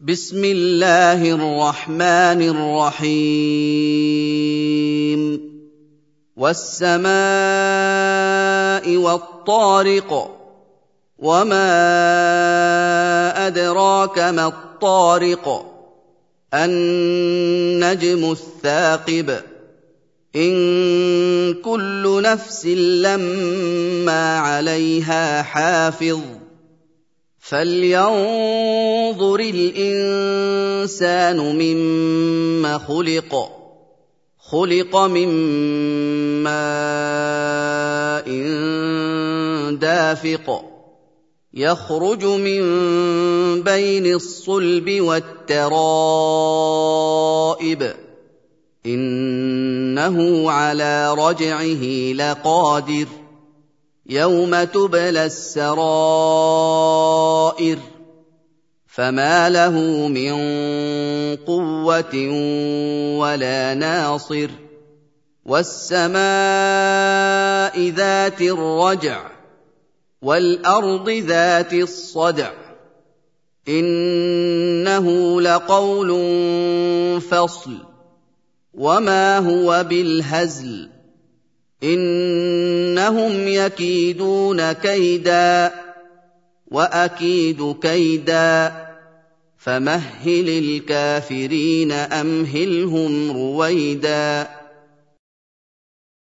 بسم الله الرحمن الرحيم والسماء والطارق وما أدراك ما الطارق النجم الثاقب إن كل نفس لما عليها حافظ فلينظر الإنسان مما خلق من ماء دافق يخرج من بين الصلب والترائب إنه على رجعه لقادر يوم تبلى السرائر فما له من قوة ولا ناصر والسماء ذات الرجع والأرض ذات الصدع إنه لقول فصل وما هو بالهزل إنهم يكيدون كيدا وأكيد كيدا فمهل الكافرين أمهلهم رويدا